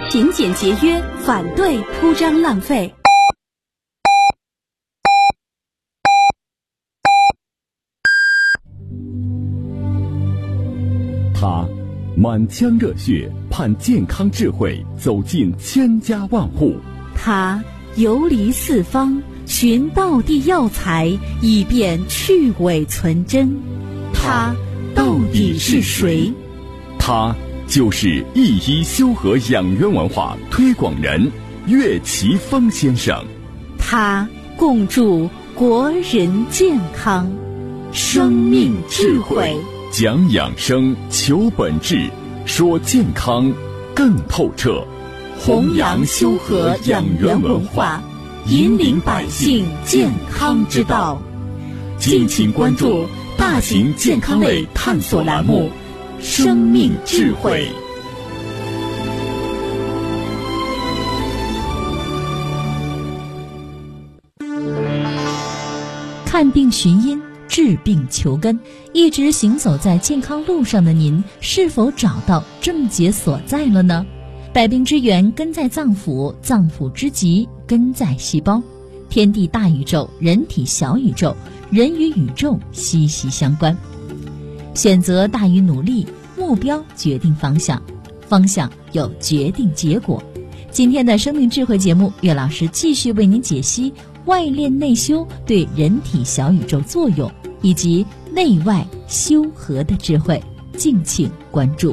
勤俭节约，反对铺张浪费。 他满腔热血，盼健康智慧走进千家万户。 他游离四方，寻道地药材，以便去伪存真。他到底是谁？ 他就是一一修和养元文化推广人岳奇峰先生。 他共筑国人健康，生命智慧， 讲养生，求本质，说健康更透彻， 弘扬修和养元文化，引领百姓健康之道。敬请关注大型健康类探索栏目《生命智慧》。 看病寻因，治病求根，一直行走在健康路上的您，是否找到症结所在了呢？百病之源根在脏腑，脏腑之极根在细胞。天地大宇宙，人体小宇宙，人与宇宙息息相关。选择大于努力，目标决定方向，方向又决定结果。今天的生命智慧节目，岳老师继续为您解析外练内修对人体小宇宙作用，以及内外修和的智慧，敬请关注。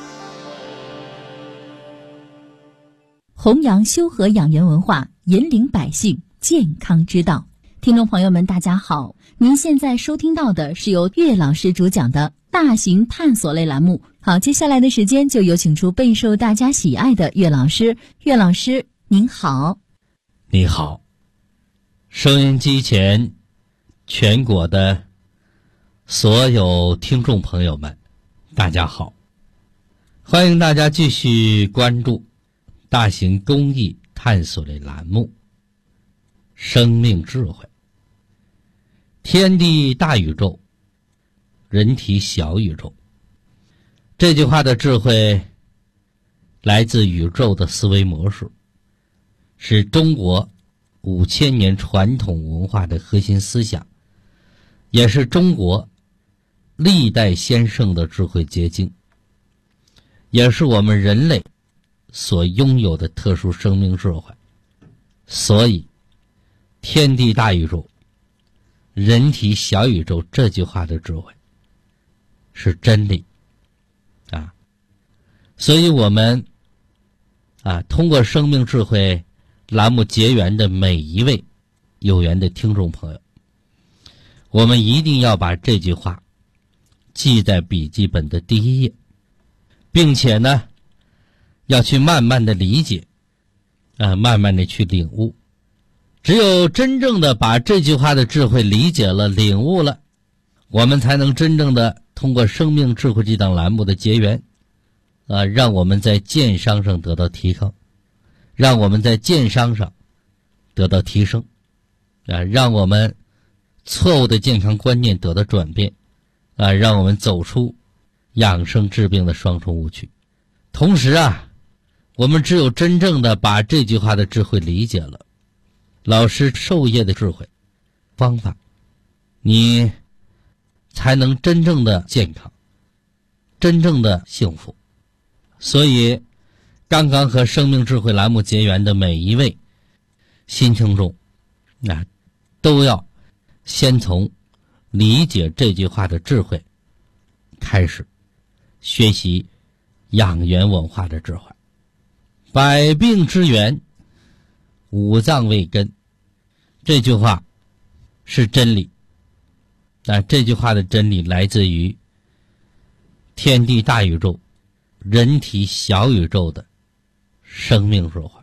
弘扬修和养元文化，引领百姓健康之道。听众朋友们大家好，您现在收听到的是由岳老师主讲的大型探索类栏目。好，接下来的时间就有请出备受大家喜爱的岳老师。岳老师您好。 你好，收音机前全国的所有听众朋友们大家好，欢迎大家继续关注大型公益探索类栏目生命智慧。天地大宇宙，人体小宇宙，这句话的智慧来自宇宙的思维模式，是中国5000年传统文化的核心思想，也是中国历代先圣的智慧结晶，也是我们人类所拥有的特殊生命智慧。所以天地大宇宙，人体小宇宙这句话的智慧是真理啊！所以我们通过生命智慧栏目结缘的每一位有缘的听众朋友，我们一定要把这句话记在笔记本的第一页，并且呢要去慢慢的理解慢慢的去领悟。只有真正的把这句话的智慧理解了领悟了，我们才能真正的通过生命智慧这档栏目的结缘让我们在健商上得到提高，让我们在健商上得到提升让我们错误的健康观念得到转变让我们走出养生治病的双重误区。同时我们只有真正的把这句话的智慧理解了，老师授业的智慧方法，你才能真正的健康，真正的幸福。所以刚刚和生命智慧栏目结缘的每一位新听众都要先从理解这句话的智慧开始学习养元文化的智慧。百病之源，五脏为根，这句话是真理这句话的真理来自于天地大宇宙，人体小宇宙的生命智慧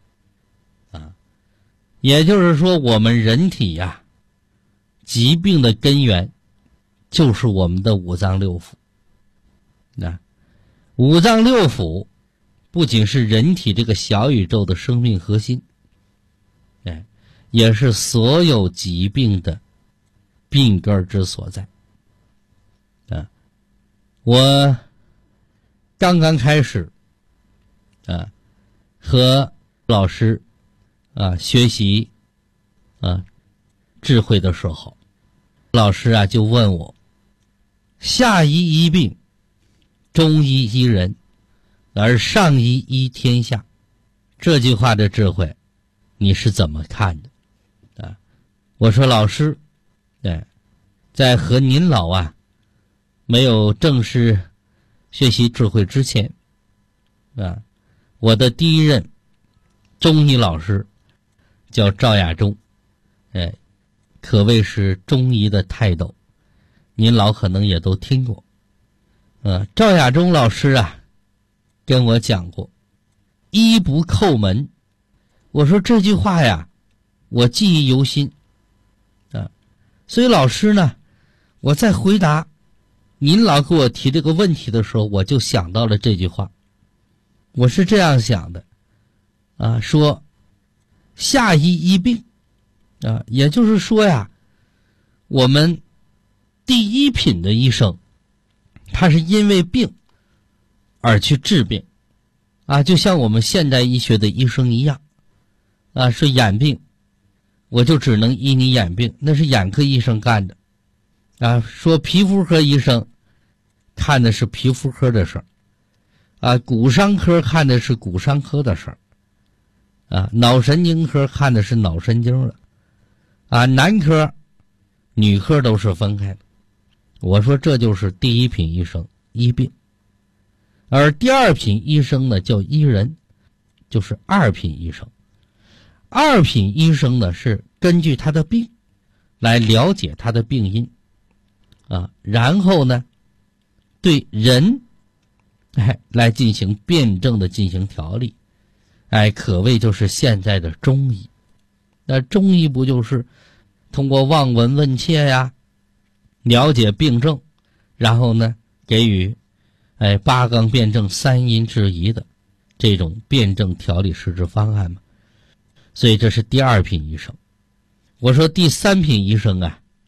也就是说，我们人体疾病的根源就是我们的五脏六腑五脏六腑不仅是人体这个小宇宙的生命核心也是所有疾病的病根之所在我刚刚开始和老师学习智慧的时候，老师就问我，下医医病，中医医人，而上医医天下，这句话的智慧你是怎么看的我说老师在和您老没有正式学习智慧之前我的第一任中医老师叫赵亚中，可谓是中医的泰斗，您老可能也都听过。赵亚中老师跟我讲过，医不叩门。我说这句话我记忆犹新所以老师呢，我在回答您老给我提这个问题的时候，我就想到了这句话。我是这样想的说下医医病也就是说我们第一品的医生，他是因为病而去治病就像我们现代医学的医生一样说眼病，我就只能医你眼病，那是眼科医生干的说皮肤科医生看的是皮肤科的事儿骨伤科看的是骨伤科的事儿脑神经科看的是脑神经的男科女科都是分开的。我说这就是第一品医生医病，而第二品医生呢叫医人，就是二品医生。二品医生呢是根据他的病来了解他的病因然后呢对人来进行辩证的进行调理可谓就是现在的中医。那中医不就是通过望闻问切了解病症，然后呢给予八纲辩证三因制宜的这种辩证调理实质方案嘛。所以这是第二品医生。我说第三品医生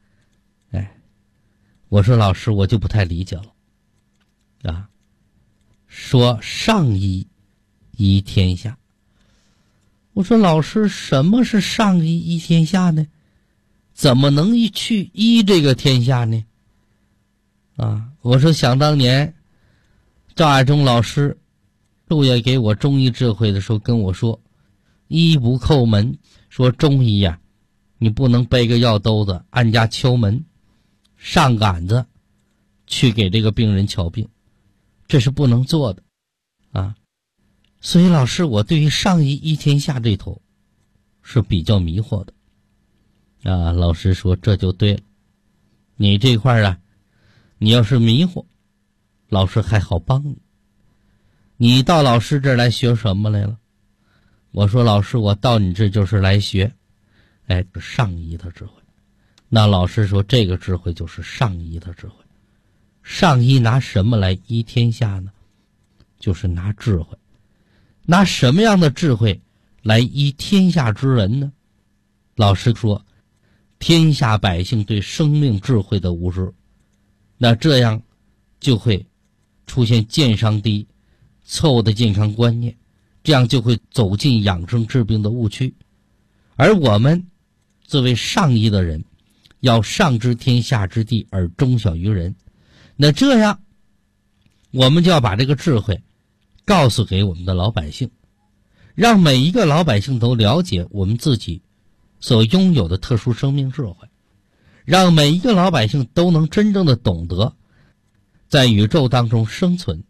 我说老师我就不太理解了说上医医天下。我说老师什么是上医医天下呢？怎么能去医这个天下呢我说想当年赵亚中老师陆爷给我中医智慧的时候跟我说，医不叩门，说中医你不能背个药兜子按家敲门上杆子去给这个病人瞧病，这是不能做的所以老师我对于上医医天下这头是比较迷惑的老师说这就对了，你这块你要是迷惑，老师还好帮你。你到老师这儿来学什么来了？我说老师我到你这就是来学上医的智慧。那老师说这个智慧就是上医的智慧。上医拿什么来医天下呢？就是拿智慧。拿什么样的智慧来医天下之人呢？老师说天下百姓对生命智慧的无知，那这样就会出现健伤低、错误的健康观念，这样就会走进养生治病的误区。而我们作为上医的人，要上知天下之地而中小于人，那这样我们就要把这个智慧告诉给我们的老百姓，让每一个老百姓都了解我们自己所拥有的特殊生命智慧，让每一个老百姓都能真正的懂得在宇宙当中生存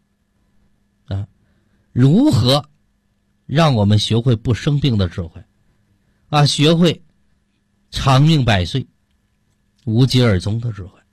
如何让我们学会不生病的智慧学会长命百岁无疾而终的智慧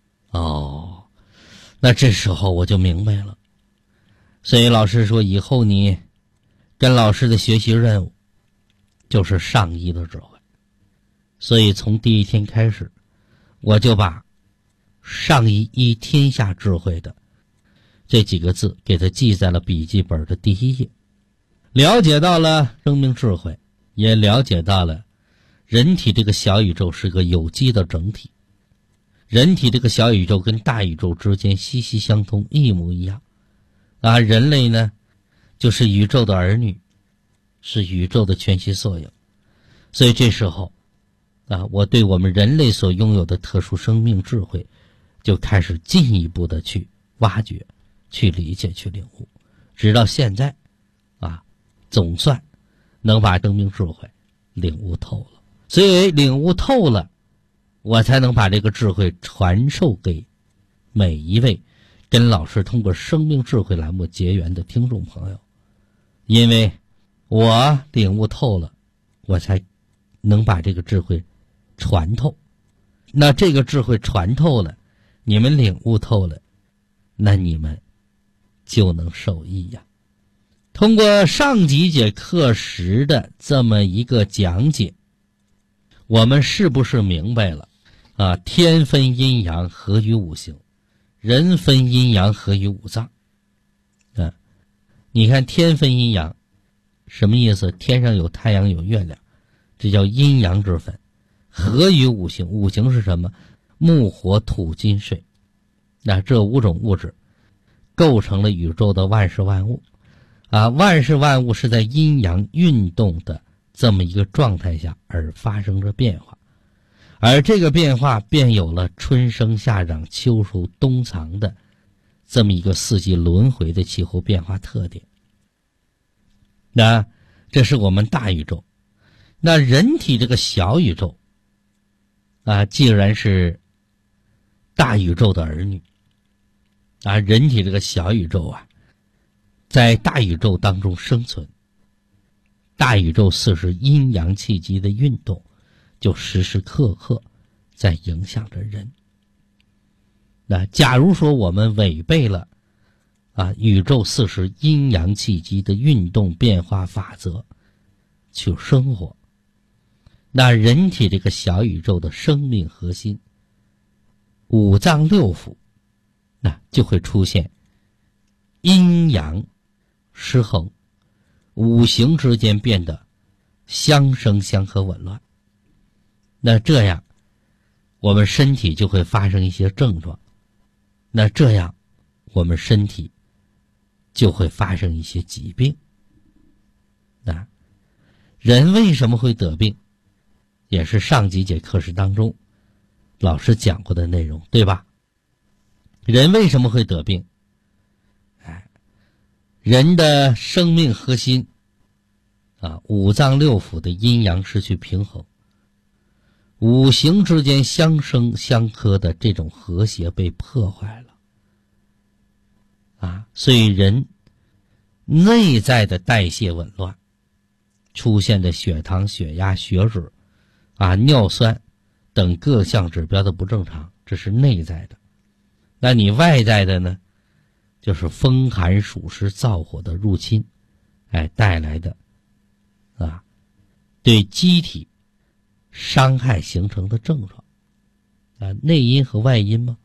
那这时候我就明白了。所以老师说以后你跟老师的学习任务就是上医的智慧。所以从第一天开始，我就把上医医天下智慧的这几个字给它记在了笔记本的第一页。了解到了生命智慧，也了解到了人体这个小宇宙是个有机的整体，人体这个小宇宙跟大宇宙之间息息相通，一模一样人类呢就是宇宙的儿女是宇宙的全息缩影。所以这时候我对我们人类所拥有的特殊生命智慧就开始进一步的去挖掘、去理解、去领悟，直到现在总算能把生命智慧领悟透了。所以领悟透了，我才能把这个智慧传授给每一位跟老师通过生命智慧栏目结缘的听众朋友。因为我领悟透了，我才能把这个智慧传透。那这个智慧传透了，你们领悟透了，那你们就能受益呀。通过上几节课时的这么一个讲解，我们是不是明白了天分阴阳合于五行，人分阴阳合于五脏你看天分阴阳什么意思？天上有太阳有月亮，这叫阴阳之分。合于五行，五行是什么？木火土金水，那这5种物质构成了宇宙的万事万物万事万物是在阴阳运动的这么一个状态下而发生着变化，而这个变化便有了春生夏长秋熟冬藏的这么一个四季轮回的气候变化特点。那这是我们大宇宙。那人体这个小宇宙既然是大宇宙的儿女人体这个小宇宙在大宇宙当中生存，大宇宙四时阴阳气机的运动就时时刻刻在影响着人。那假如说我们违背了宇宙四时阴阳气机的运动变化法则去生活，那人体这个小宇宙的生命核心五脏六腑那就会出现阴阳失衡，五行之间变得相生相合紊乱。那这样我们身体就会发生一些症状，那这样我们身体就会发生一些疾病。人为什么会得病，也是上几节课时当中老师讲过的内容，对吧？人为什么会得病？人的生命核心五脏六腑的阴阳失去平衡，五行之间相生相克的这种和谐被破坏了所以人内在的代谢紊乱，出现的血糖、血压、血脂尿酸等各项指标的不正常，这是内在的。那你外在的呢，就是风寒暑湿燥火的入侵带来的对机体伤害形成的症状内因和外因吗？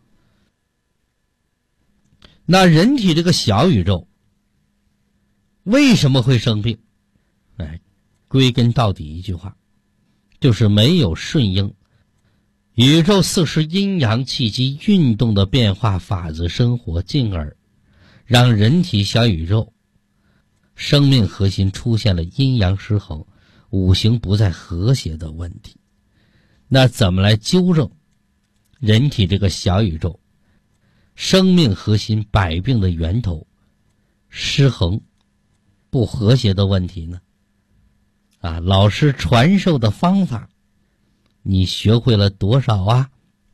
那人体这个小宇宙为什么会生病？归根到底一句话，就是没有顺应宇宙四时阴阳气机运动的变化法则生活，进而让人体小宇宙生命核心出现了阴阳失衡，五行不再和谐的问题。那怎么来纠正人体这个小宇宙生命核心百病的源头失衡不和谐的问题呢？老师传授的方法你学会了多少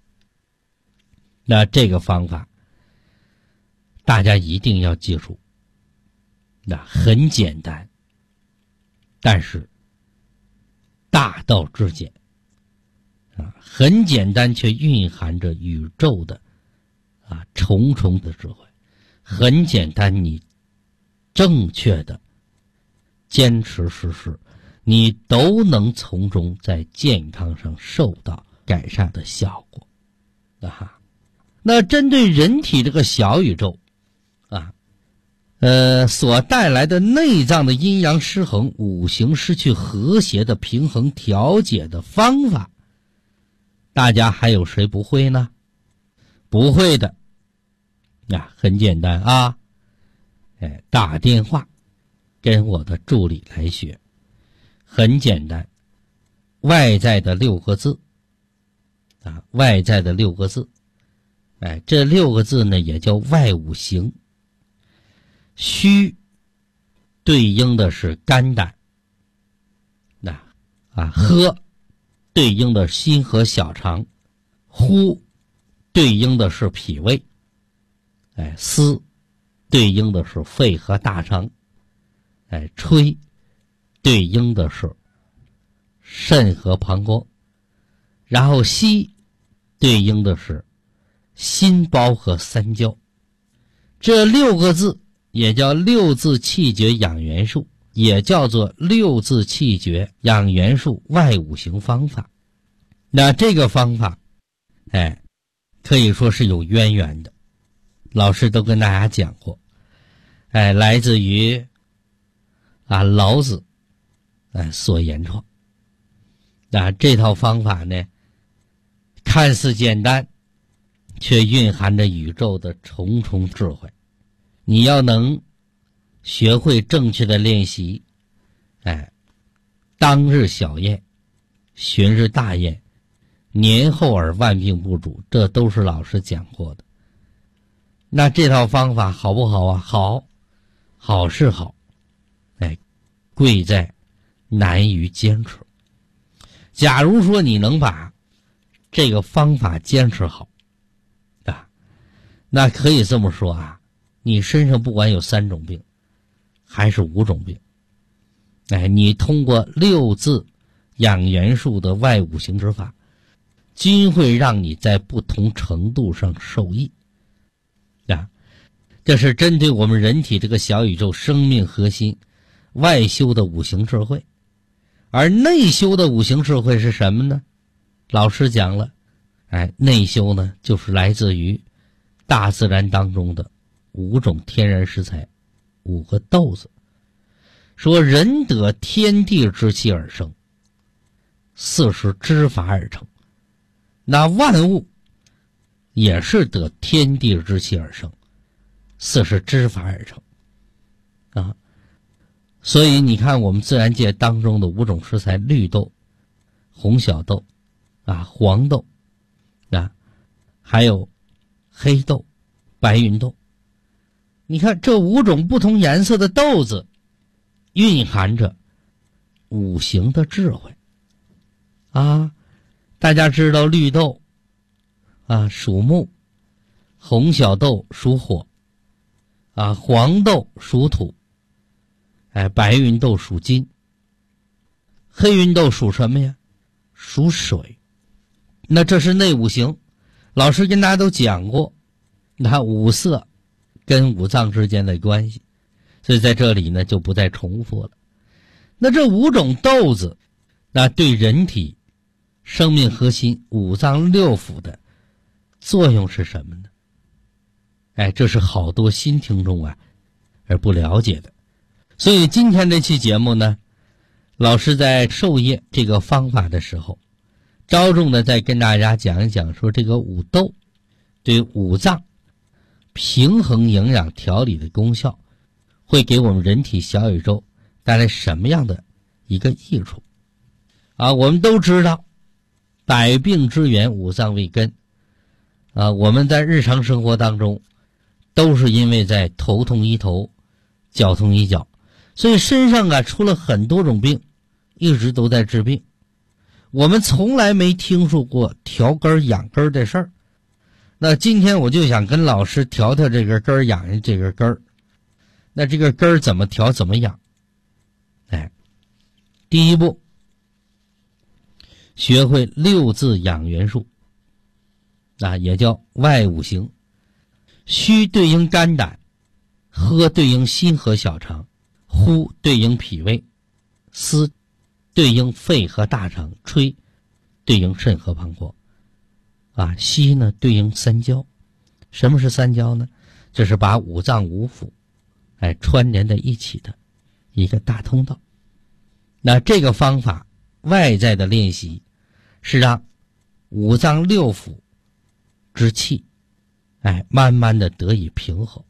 那这个方法大家一定要记住，那很简单，但是大道至简很简单却蕴含着宇宙的重重的智慧。很简单，你正确的坚持实施，你都能从中在健康上受到改善的效果那针对人体这个小宇宙所带来的内脏的阴阳失衡、五行失去和谐的平衡调节的方法，大家还有谁不会呢？不会的很简单打电话跟我的助理来学很简单，外在的6个字啊，外在的6个字，这6个字呢也叫外五行。虚对应的是肝胆，喝对应的心和小肠，呼对应的是脾胃，思对应的是肺和大肠，吹对应的是肾和膀胱，然后息对应的是心包和三焦。这6个字也叫6字气绝养元术，也叫做6字气绝养元术外五行方法。那这个方法可以说是有渊源的，老师都跟大家讲过，来自于老子所言创。这套方法呢看似简单，却蕴含着宇宙的重重智慧。你要能学会正确的练习，当日小验，旬日大验，年后而万病不主，这都是老师讲过的。那这套方法好不好啊？好，好是好，贵在难于坚持。假如说你能把这个方法坚持好那可以这么说你身上不管有3种病还是5种病，你通过6字养元术的外五行之法，均会让你在不同程度上受益这是针对我们人体这个小宇宙生命核心外修的五行智慧。而内修的五行智慧是什么呢？老师讲了，内修呢就是来自于大自然当中的5种天然食材，5个豆子。说人得天地之气而生，4是之法而成。那万物也是得天地之气而生，4是之法而成所以你看我们自然界当中的5种食材，绿豆、红小豆黄豆还有黑豆、白芸豆，你看这5种不同颜色的豆子蕴含着五行的智慧大家知道绿豆属木，红小豆属火黄豆属土，白芸豆属金，黑芸豆属什么呀？属水。那这是内五行，老师跟大家都讲过，那五色跟五脏之间的关系，所以在这里呢就不再重复了。那这5种豆子那对人体生命核心五脏六腑的作用是什么呢？这是好多新听众而不了解的。所以今天这期节目呢，老师在授业这个方法的时候，着重的再跟大家讲一讲，说这个五豆对五脏平衡营养调理的功效，会给我们人体小宇宙带来什么样的一个益处我们都知道百病之源五脏为根我们在日常生活当中都是因为在头痛医头，脚痛医脚，所以身上出了很多种病，一直都在治病。我们从来没听说过调根养根的事儿。那今天我就想跟老师调调这个根养这个根。那这个根怎么调怎么养？第一步，学会6字养元术也叫外五行。虚对应肝胆，喝对应心和小肠，呼对应脾胃，思对应肺和大肠，吹对应肾和膀胱息呢对应三焦。什么是三焦呢？这是把五脏五腑串联在一起的一个大通道。那这个方法外在的练习是让五脏六腑之气慢慢的得以平衡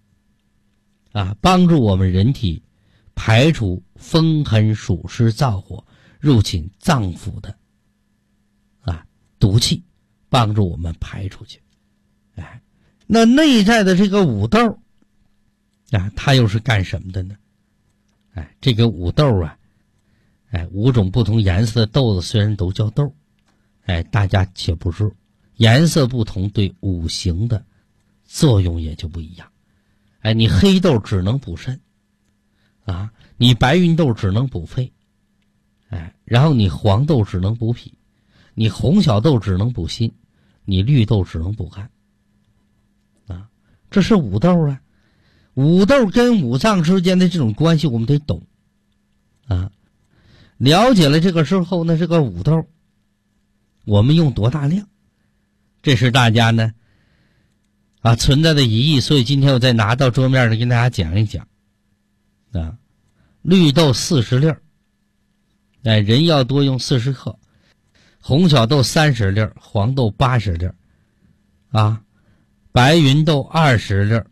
帮助我们人体排除风寒暑湿燥火， 入侵脏腑的毒气，帮助我们排出去。那内在的这个五豆它又是干什么的呢？这个五豆5种不同颜色的豆子虽然都叫豆，大家且不知颜色不同对五行的作用也就不一样。你黑豆只能补肾你白芸豆只能补肺，然后你黄豆只能补脾，你红小豆只能补心，你绿豆只能补肝这是五豆五豆跟五脏之间的这种关系我们得懂了解了这个之后呢，这个五豆我们用多大量，这是大家呢存在的疑义。所以今天我再拿到桌面上跟大家讲一讲绿豆40粒人要多用40克，红小豆30粒，黄豆80粒白芸豆20粒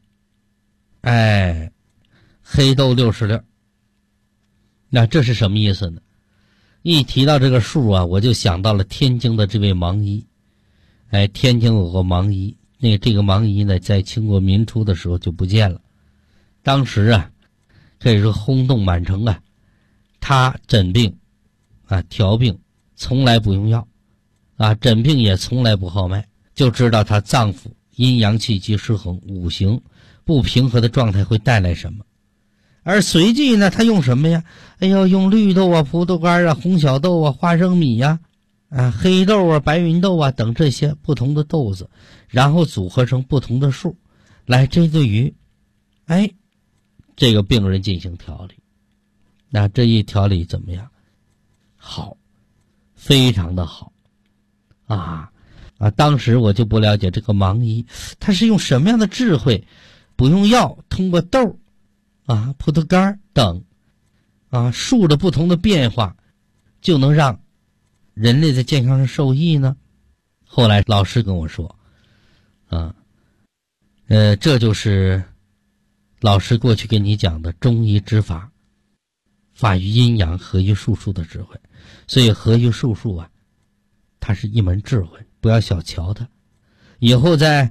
黑豆60粒。那这是什么意思呢？一提到这个数我就想到了天津的这位盲医。天津有个盲医，这个盲医呢在清国民初的时候就不见了，当时可以说轰动满城他诊病调病从来不用药诊病也从来不号脉，就知道他脏腑阴阳气机失衡，五行不平和的状态会带来什么。而随即呢他用什么呀？用绿豆葡萄干红小豆花生米黑豆白芸豆等这些不同的豆子，然后组合成不同的数来针对于这个病人进行调理。那这一调理怎么样？好，非常的好当时我就不了解这个盲医他是用什么样的智慧，不用药，通过豆葡萄干等数的不同的变化就能让人类在健康上受益呢？后来老师跟我说这就是老师过去跟你讲的中医之法，法于阴阳，合于术数的智慧。所以合于术数它是一门智慧，不要小瞧它。以后在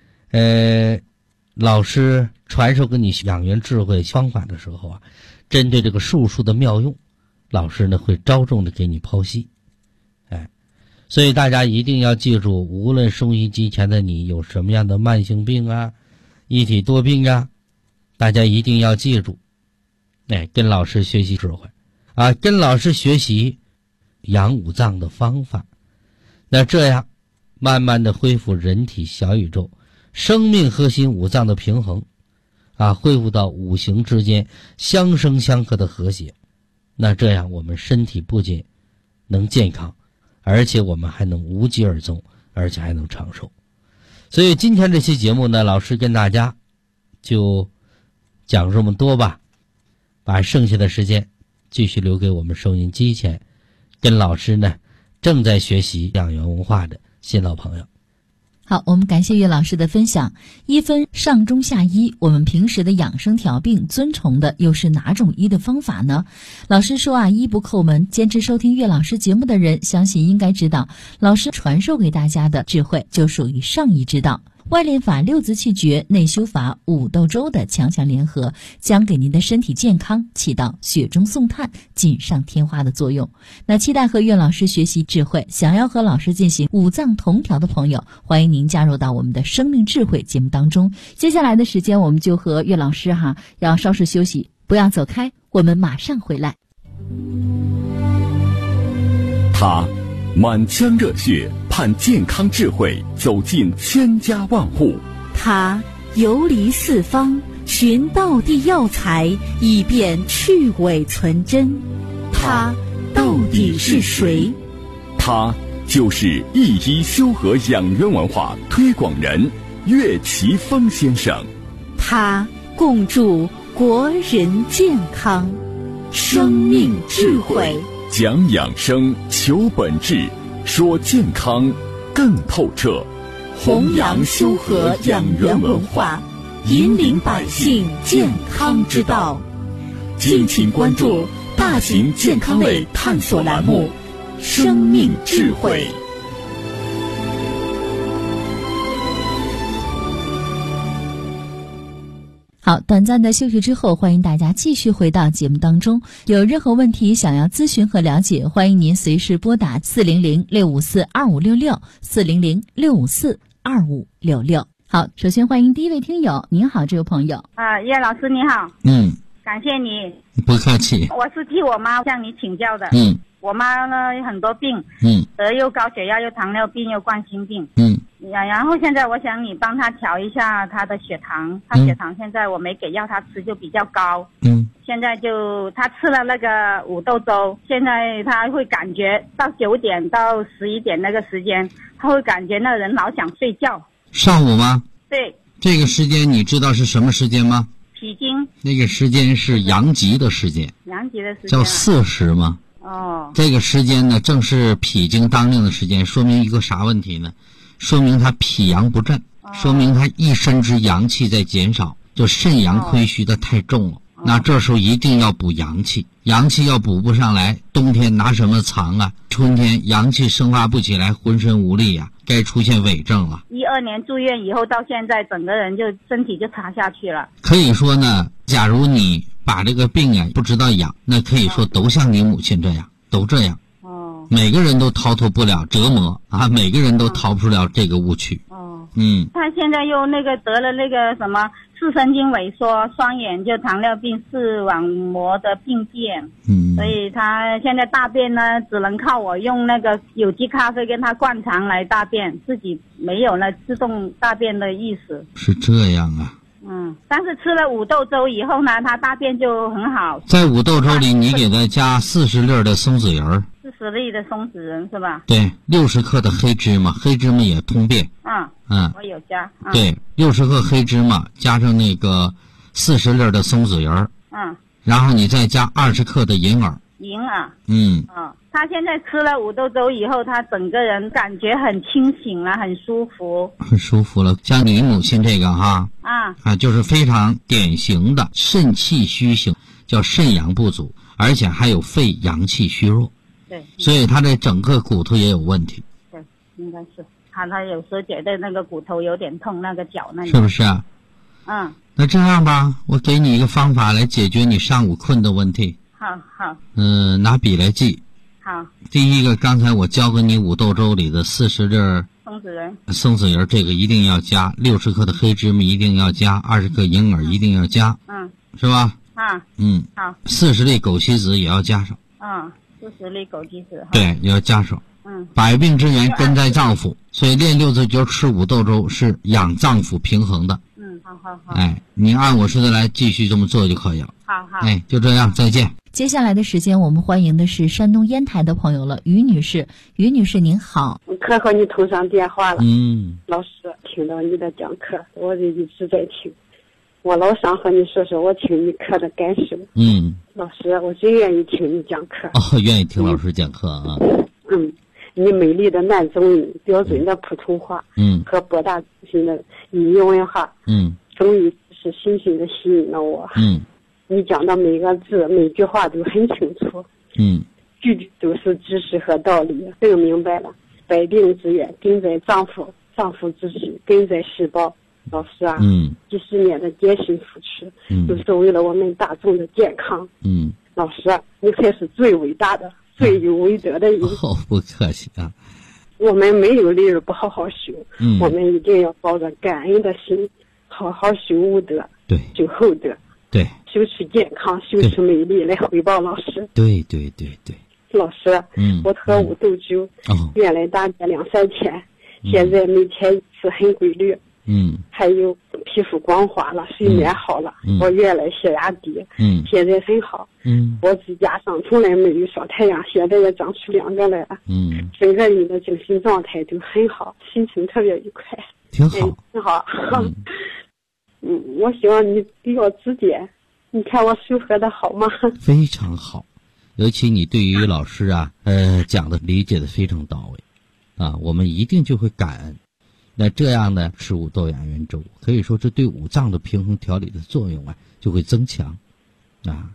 老师传授给你养元智慧方法的时候针对这个术数的妙用，老师呢会着重的给你剖析。所以大家一定要记住，无论收音机前的你有什么样的慢性病一体多病大家一定要记住跟老师学习智慧跟老师学习养五脏的方法。那这样慢慢的恢复人体小宇宙生命核心五脏的平衡恢复到五行之间相生相克的和谐。那这样我们身体不仅能健康，而且我们还能无疾而终，而且还能长寿。所以今天这期节目呢，老师跟大家就讲这么多吧，把剩下的时间继续留给我们收音机前跟老师呢正在学习养元文化的新老朋友。 好，我们感谢岳老师的分享。一分上中下医，我们平时的养生调病遵从的又是哪种医的方法呢？老师说医不叩门，坚持收听岳老师节目的人，相信应该知道，老师传授给大家的智慧就属于上医之道。外练法六字气诀，内修法五豆粥的强强联合，将给您的身体健康起到雪中送炭、锦上添花的作用。那期待和岳老师学习智慧，想要和老师进行五脏同调的朋友，欢迎您加入到我们的生命智慧节目当中。接下来的时间，我们就和岳老师要稍事休息，不要走开，我们马上回来。 他满腔热血，盼健康智慧走进千家万户。 他游离四方，寻道地药材，以便去伪存真。他到底是谁？ 他就是一医修和养元文化推广人岳奇峰先生。 他共筑国人健康，生命智慧， 讲养生，求本质，说健康更透彻， 弘扬修和养元文化，引领百姓健康之道。敬请关注大型健康类探索栏目《生命智慧》。 好，短暂的休息之后，欢迎大家继续回到节目当中。有任何问题想要咨询和了解，欢迎您随时拨打400-654-2566，400-654-2566。好，首先欢迎第一位听友。您好，这位朋友。 叶老师你好。感谢你。 不客气。 我是替我妈向你请教的。我妈呢有很多病，得又高血压，又糖尿病，又冠心病。然后现在我想你帮她调一下她的血糖，她血糖现在我没给药她吃就比较高。现在就她吃了那个五豆粥，现在她会感觉到9点到11点那个时间，她会感觉那人老想睡觉。 上午吗？ 对。 这个时间你知道是什么时间吗？ 脾经。 那个时间是阳极的时间。 阳极的时间。 叫巳时吗？这个时间呢正是脾经当令的时间，说明一个啥问题呢？说明他脾阳不振，说明他一身之阳气在减少，就肾阳亏虚的太重了。那这时候一定要补阳气，阳气要补不上来，冬天拿什么藏啊？春天阳气生发不起来，浑身无力啊，该出现痿症了。 12年住院以后到现在，整个人就身体就差下去了。 可以说呢，假如你把这个病啊不知道养，那可以说都像你母亲这样，都这样。每个人都逃脱不了折磨啊，每个人都逃不出了这个误区。 他现在又那个得了那个什么视神经萎缩、双眼就糖尿病、视网膜的病变。所以他现在大便呢，只能靠我用那个有机咖啡跟他灌肠来大便，自己没有了自动大便的意思。 是这样啊。 但是吃了五豆粥以后呢，他大便就很好。 在五豆粥里你给他加40粒的松子仁 ，40粒的松子仁是吧？ 对，60克的黑芝麻，黑芝麻也通便。 我有加。 对，60克黑芝麻加上那个40粒的松子仁。然后你再加20克的银耳。 银耳。 他现在吃了五豆粥以后，他整个人感觉很清醒了，很舒服。 很舒服了。像你母亲这个哈，就是非常典型的肾气虚型，叫肾阳不足，而且还有肺阳气虚弱。 对。 所以他的整个骨头也有问题。 对，应该是。他有时候觉得那个骨头有点痛，那个脚那里。 是不是啊？那这样吧，我给你一个方法来解决你上午困的问题。 好。 拿笔来记。 好。 第一个，刚才我教给你五豆粥里的40粒松子仁，这个一定要加，60克的黑芝麻一定要加，20克银耳一定要加。是吧？ 好。 40粒枸杞子也要加上。 40粒枸杞子。 对，也要加上。百病之源根在脏腑，所以练6字诀吃五豆粥是养脏腑平衡的。 好。 你按我说的来继续这么做就可以了。 好。 就这样，再见。 接下来的时间，我们欢迎的是山东烟台的朋友了，于女士。于女士您好。 可和你通上电话了。 老师，听到你的讲课，我就一直在听。我老想和你说说我听你课的感受。老师，我最愿意听你讲课。 愿意听老师讲课啊。 你美丽的男中音，标准的普通话，和博大精深的语音文化，终于是深深的吸引了我。你讲的每个字每句话都很清楚，句句都是知识和道理，更明白了。百病之源根在脏腑，脏腑之气根在细胞。老师啊，几十年的艰辛付出，都是为了我们大众的健康。老师啊，你才是最伟大的、最有伟德的人。 不客气啊。 我们没有理由不好好修，我们一定要抱着感恩的心，好好修武德， 对， 修厚德， 对， 修出健康，修出美丽来回报老师。 对。 老师，我喝五豆粥，原来大概2-3天，现在每天一次很规律。还有皮肤光滑了，睡眠好了，我原来血压低，现在很好。我指甲上从来没有晒太阳，现在也长出2个来了。整个人的精神状态都很好，心情特别愉快。 挺好。 挺好。我希望你给我指点，你看我修合的好吗？ 非常好，尤其你对于老师啊，讲的理解的非常到位，我们一定就会感恩。那这样呢，吃五豆养元粥，可以说这对五脏的平衡调理的作用就会增强。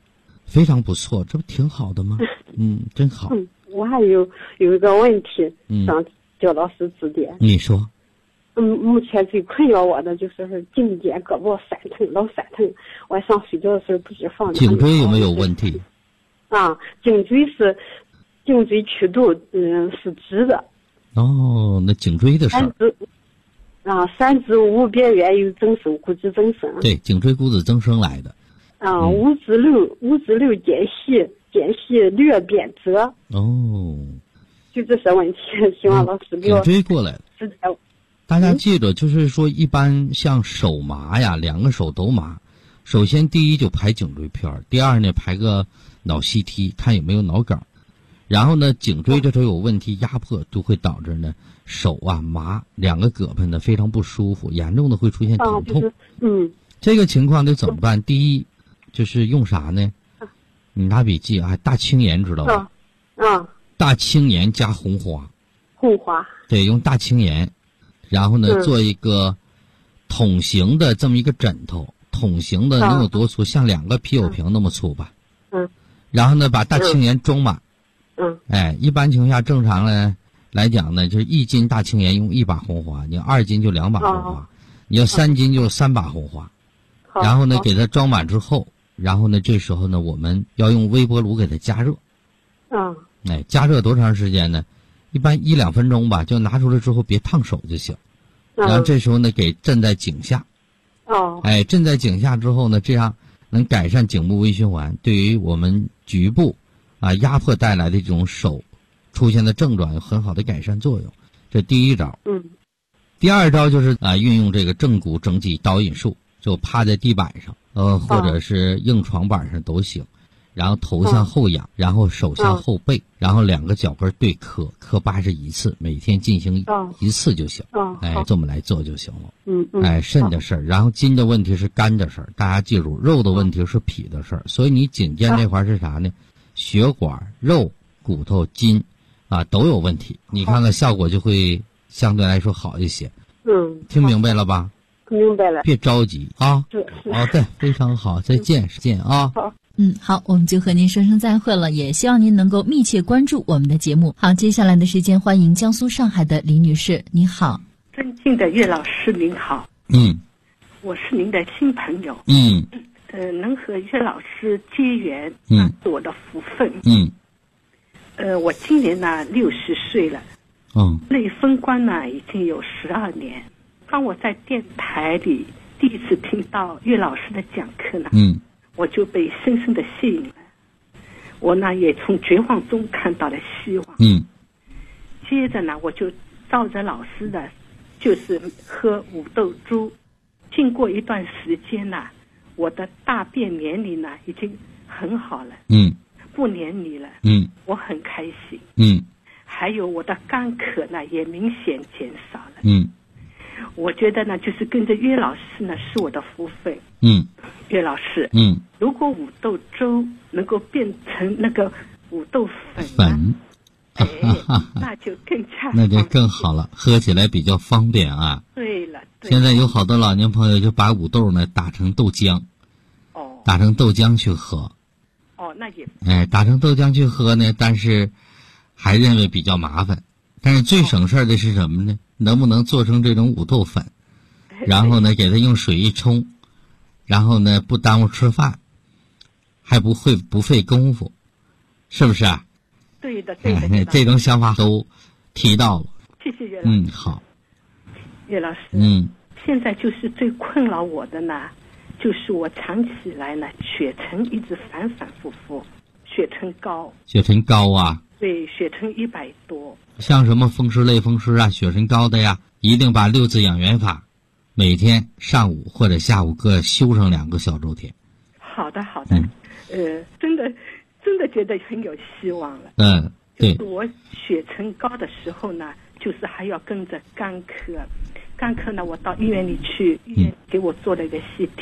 非常不错，这不挺好的吗？真好。 我还有一个问题，想叫老师指点。 你说。 目前最困扰我的就是颈肩胳膊酸疼，老酸疼。晚上睡觉的时候不是放。 颈椎有没有问题？ 颈椎曲度是直的。 哦，那颈椎的事儿。 三指五边缘有增生，骨质增生。 对，颈椎骨质增生来的。 五指六间隙略变折。 哦。 就这些问题，希望老师给我。 颈椎过来了。大家记着，就是说，一般像手麻呀，两个手都麻。首先，第一就排颈椎片，第二呢排个脑 CT， 看有没有脑梗。然后呢，颈椎这头有问题，压迫都会导致呢手麻，两个胳膊呢非常不舒服，严重的会出现疼痛。这个情况得怎么办？第一，就是用啥呢？你拿笔记啊，大青盐知道吧？大青盐加红花。 红花。 对，用大青盐。然后呢，做一个筒形的这么一个枕头，筒形的能有多粗？像2个啤酒瓶那么粗吧。然后呢，把大青盐装满。一般情况下正常呢来讲呢，就是1斤大青盐用1把红花，你要2斤就2把红花，你要3斤就3把红花。然后呢，给它装满之后，然后呢，这时候呢，我们要用微波炉给它加热。加热多长时间呢？一般1-2分钟吧，就拿出来之后别烫手就行。然后这时候呢，给镇在颈下。镇在颈下之后呢，这样能改善颈部微循环，对于我们局部压迫带来的这种手出现的症状有很好的改善作用。这第一招。第二招就是运用这个正骨整脊导引术，就趴在地板上，或者是硬床板上都行。然后头向后仰，然后手向后背，然后2个脚跟对磕81次，每天进行1次就行。这么来做就行了。肾的事儿，然后筋的问题是肝的事儿，大家记住，肉的问题是脾的事儿。所以你颈肩这块是啥呢？血管、肉、骨头、筋都有问题。你看看效果就会相对来说好一些。听明白了吧？ 明白了。 别着急啊。好的，非常好，再见啊。 好。 好，我们就和您说声再会了，也希望您能够密切关注我们的节目。好，接下来的时间，欢迎江苏上海的李女士，你好。 尊敬的岳老师您好。我是您的新朋友。能和岳老师结缘，是我的福分。我今年呢60岁了。内封关呢已经有12年。当我在电台里第一次听到岳老师的讲课呢，我就被深深的吸引了。我呢也从绝望中看到了希望。接着呢，我就照着老师的，就是喝五豆粥。经过一段时间呢，我的大便黏腻呢已经很好了。不黏腻了。我很开心。还有我的干咳呢也明显减少了。我觉得呢，就是跟着岳老师呢是我的福分。岳老师，如果五豆粥能够变成那个五豆粉，那就更加那就更好了，喝起来比较方便啊。 对了， 现在有好多老年朋友就把五豆呢打成豆浆，打成豆浆去喝。 那也打成豆浆去喝呢，但是还认为比较麻烦。但是最省事的是什么呢？能不能做成这种五豆粉，然后呢给它用水一冲，然后呢不耽误吃饭，还不费功夫，是不是啊？ 对的，对的。 这种想法都提到了。 谢谢岳老师。 好。 岳老师，现在就是最困扰我的呢，就是我长期以来呢血沉一直反反复复，血沉高。 血沉高啊？ 对，血沉100多。 像什么风湿类风湿啊，血沉高的呀，一定把6字养元法每天上午或者下午各修上2个小周天。 好的。真的觉得很有希望了。 对。 就是我血沉高的时候呢，就是还要跟着干咳呢，我到医院里去，医院给我做了一个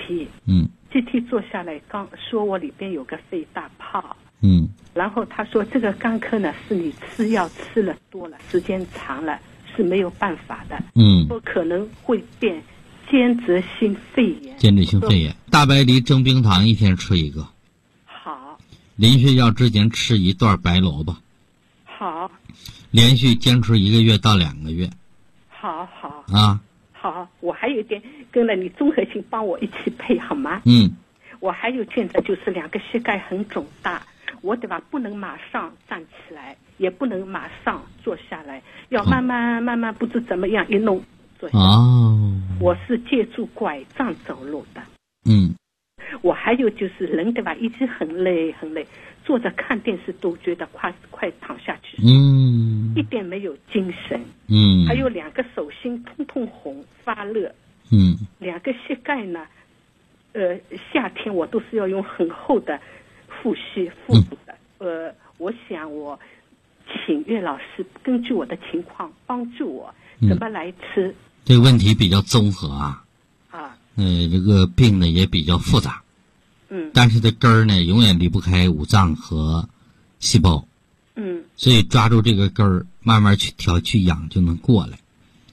CT。CT 做下来，刚说我里边有个肺大泡。然后他说这个干咳呢是你吃药吃了多了，时间长了是没有办法的。说可能会变间质性肺炎。 间质性肺炎，大白梨蒸冰糖1天吃1个。 好。 临睡觉之前吃一段白萝卜。 好。 连续坚持1个月到2个月。 好好。 啊。 好，我还有一点跟了你综合性帮我一起配好吗？我还有现在就是2个膝盖很肿大，我对吧？不能马上站起来，也不能马上坐下来，要慢慢不知怎么样一弄坐下来。我是借助拐杖走路的。我还有就是人对吧？已经很累，坐着看电视都觉得快躺下去。一点没有精神。还有2个手心通红发热。2个膝盖呢，夏天我都是要用很厚的护住的。我想我请岳老师根据我的情况帮助我怎么来吃。 这个问题比较综合啊。这个病呢也比较复杂。但是这根儿呢永远离不开五脏和细胞。所以抓住这个根儿，慢慢去调去养就能过来。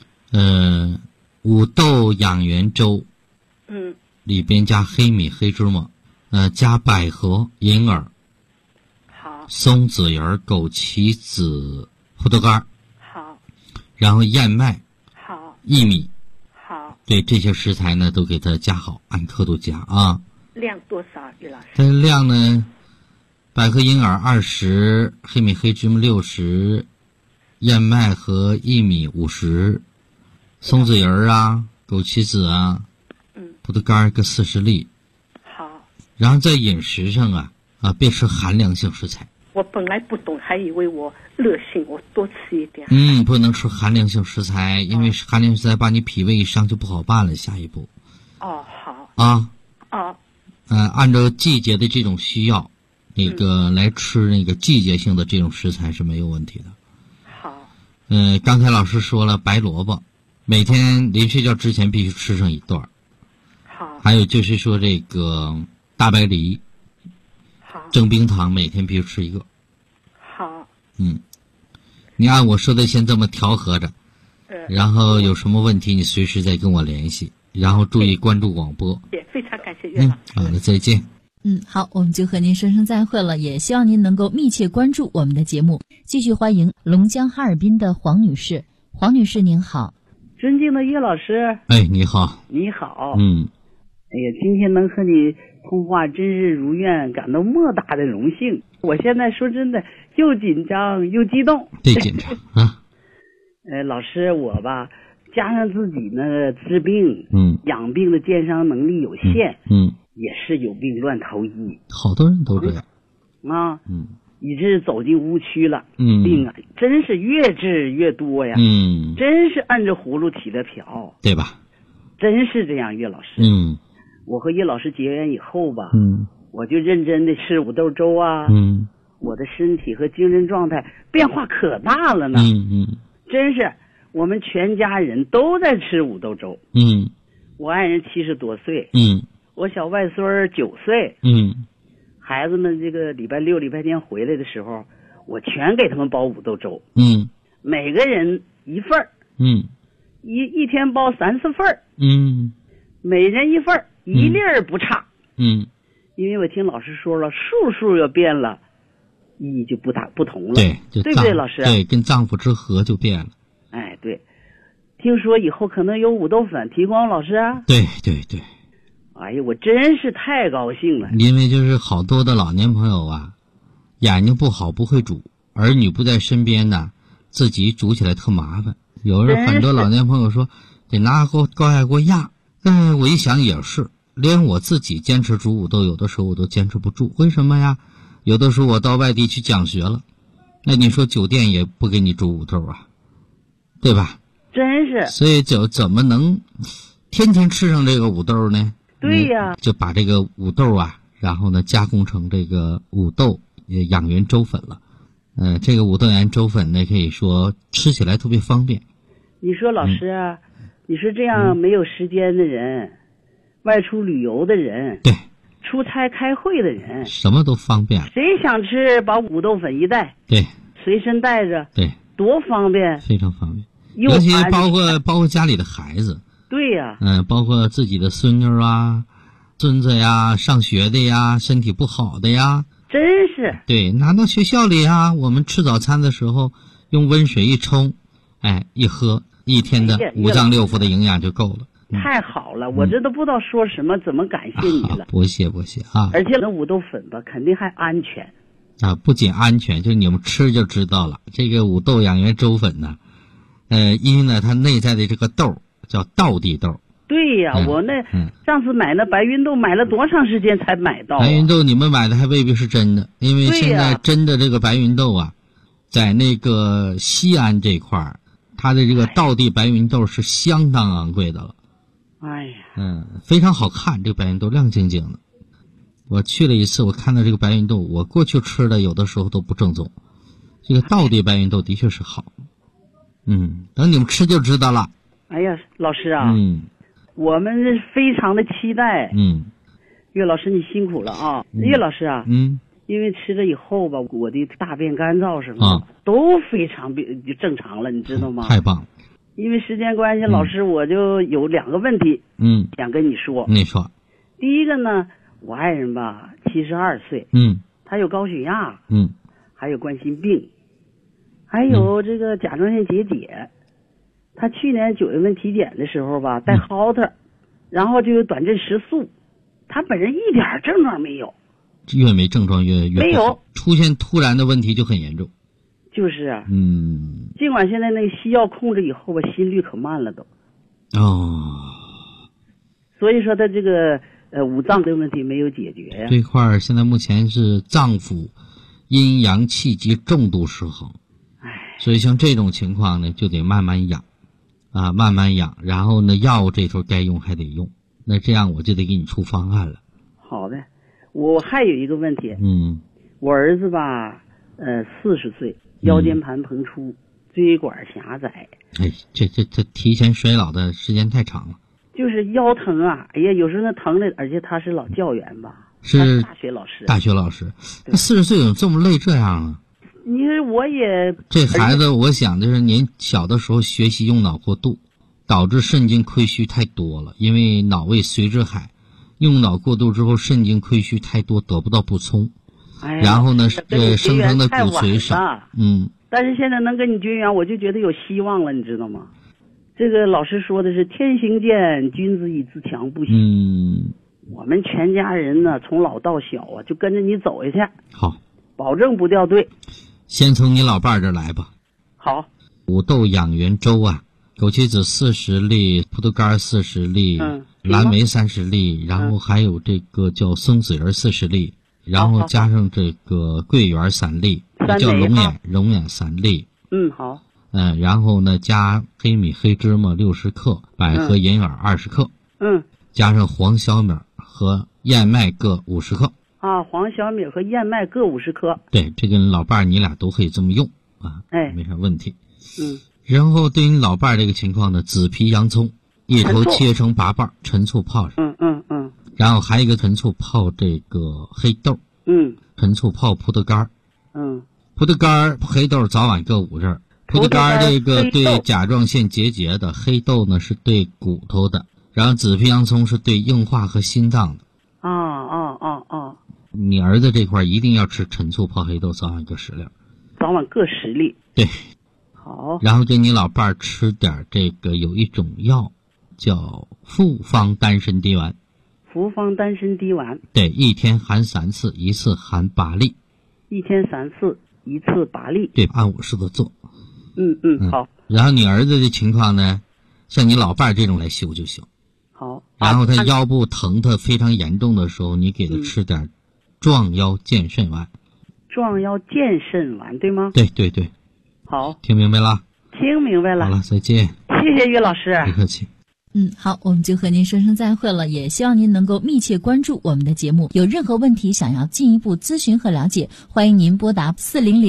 五豆养元粥。里边加黑米、黑芝麻，加百合、银耳， 好， 松子仁、枸杞子、葡萄干， 好， 然后燕麦， 好， 薏米， 好， 对这些食材呢都给它加好，按刻度加啊。 量多少，于老师？ 这量呢，百合、银耳20，黑米、黑芝麻60，燕麦和薏米50，松子仁啊，枸杞子啊。葡萄干各40粒。 好。 然后在饮食上别吃寒凉性食材。 我本来不懂，还以为我热性，我多吃一点。 不能吃寒凉性食材，因为寒凉食材把你脾胃一伤就不好办了。下一步。 好。 按照季节的这种需要，来吃那个季节性的这种食材是没有问题的。 好。 刚才老师说了，白萝卜每天临睡觉之前必须吃上一段。还有就是说这个大白梨，蒸冰糖每天必须吃1个。 好。 你按我说的先这么调和着，然后有什么问题你随时再跟我联系，然后注意关注广播。 也非常感谢岳老师。 好的，再见。 好，我们就和您说声再会了，也希望您能够密切关注我们的节目。继续欢迎龙江哈尔滨的黄女士。黄女士您好。 尊敬的岳老师。 你好。 你好。哎呀，今天能和你通话真是如愿，感到莫大的荣幸。我现在说真的又紧张又激动。 对，紧张啊。 老师，我吧加上自己呢治病，养病的健伤能力有限，也是有病乱投医。 好多人都这样以致走进误区了。病啊，真是越治越多呀。真是按着葫芦起了瓢， 对吧？ 真是这样，岳老师。我和叶老师结缘以后吧，我就认真的吃五豆粥啊，我的身体和精神状态变化可大了呢。真是我们全家人都在吃五豆粥。我爱人70多岁，我小外孙9岁，孩子们这个礼拜6、礼拜天回来的时候，我全给他们煲五豆粥。每个人1份儿，一天煲3、4份儿，每人1份儿。一粒儿不差。因为我听老师说了，数要变了，意义就不同了。 对不对，老师？ 对，跟脏腑之和就变了。 对。听说以后可能有五豆粉提供，老师啊？ 对。 哎呀，我真是太高兴了。 因为就是好多的老年朋友眼睛不好不会煮，儿女不在身边呢，自己煮起来特麻烦。有人很多老年朋友说得拿高压锅压。我一想也是，连我自己坚持煮五豆，有的时候我都坚持不住。为什么呀？有的时候我到外地去讲学了，那你说酒店也不给你煮五豆对吧？ 真是。 所以怎么能天天吃上这个五豆呢？ 对呀。 就把这个五豆然后呢加工成这个五豆养元粥粉了。这个五豆养元粥粉呢，可以说吃起来特别方便。 你说老师你说这样没有时间的人，外出旅游的人， 对， 出差开会的人， 什么都方便。 谁想吃，把五豆粉一袋， 对， 随身带着， 对， 多方便， 非常方便。尤其包括家里的孩子， 对呀， 包括自己的孙女孙子呀，上学的呀，身体不好的呀， 真是。 对，拿到学校里啊，我们吃早餐的时候用温水一冲，一喝，一天的五脏六腑的营养就够了。 太好了，我这都不知道说什么，怎么感谢你了。 不谢啊！ 而且那五豆粉吧，肯定还安全。 不仅安全，就是你们吃就知道了。这个五豆养元粥粉呢，因为呢它内在的这个豆叫道地豆。 对呀，我上次买那白芸豆买了多长时间才买到？ 白芸豆你们买的还未必是真的，因为现在真的这个白芸豆啊，在那个西安这块儿，它的这个道地白芸豆是相当昂贵的了。 哎呀， 非常好看，这个白芸豆亮晶晶的。我去了一次，我看到这个白芸豆，我过去吃的有的时候都不正宗，这个道地白芸豆的确是好。等你们吃就知道了。 哎呀，老师啊，我们非常的期待。岳老师你辛苦了啊。岳老师啊，因为吃了以后吧，我的大便干燥什么的都非常正常了，你知道吗？ 太棒了。 因为时间关系，老师我就有2个问题，想跟你说。 你说。 第一个呢，我爱人吧，72岁，他有高血压，还有冠心病，还有这个甲状腺结节。他去年9月份体检的时候吧，带蒿子，然后就有短阵食宿，他本人一点症状没有。 越没症状越没有， 出现突然的问题就很严重。 就是啊，尽管现在那个西药控制以后吧，心率可慢了都。所以说他这个五脏的问题没有解决呀。 这块儿现在目前是脏腑阴阳气机重度失衡，所以像这种情况呢，就得慢慢养，慢慢养，然后呢，药物这头该用还得用，那这样我就得给你出方案了。 好的，我还有一个问题，我儿子吧，40岁。腰间盘膨出，椎管狭窄。这提前衰老的时间太长了。 就是腰疼啊，有时候那疼的，而且他是老教员吧， 是大学老师。 他40岁怎么这么累这样啊？ 你说我也这孩子，我想就是年小的时候学习用脑过度，导致肾精亏虚太多了，因为脑为髓之海，用脑过度之后肾精亏虚太多，得不到补充。然后呢，生成的骨髓少。 但是现在能跟你绝缘，我就觉得有希望了，你知道吗？这个老师说的是天行健，君子以自强不息。我们全家人呢，从老到小啊，就跟着你走下去。 好， 保证不掉队。 先从你老伴儿这来吧。 好， 五豆养元粥啊，枸杞子40粒，葡萄干40粒，蓝莓30粒，然后还有这个叫松子仁40粒。然后加上这个桂圆3粒，叫龙眼3粒。 好。 然后呢，加黑米、黑芝麻60克，百合、银耳20克。加上黄小米和燕麦各50克。 黄小米和燕麦各50克。 对，这个老伴儿你俩都可以这么用啊，没啥问题。然后对于你老伴儿这个情况呢，紫皮洋葱一头切成8瓣，陈醋泡上。然后还有一个陈醋泡这个黑豆，陈醋泡葡萄干，葡萄干、黑豆早晚各5粒。葡萄干这个对甲状腺结节的，黑豆呢是对骨头的，然后紫皮洋葱是对硬化和心脏的。你儿子这块一定要吃陈醋泡黑豆，早晚各10粒。 早晚各10粒。 对。 好。 然后给你老伴儿吃点这个有一种药叫复方丹参滴丸。 复方丹参滴丸。 对，一天含3次，一次含8粒。 一天3次，一次8粒。 对，按我说的做。 好。 然后你儿子的情况呢，像你老伴儿这种来修就行。 好。 然后他腰部疼他非常严重的时候，你给他吃点壮腰健肾丸。 壮腰健肾丸对吗？ 对。 好。 听明白了？ 听明白了。 好了，再见。 谢谢岳老师。 不客气。 好，我们就和您说声再会了，也希望您能够密切关注我们的节目。有任何问题想要进一步咨询和了解，欢迎您拨打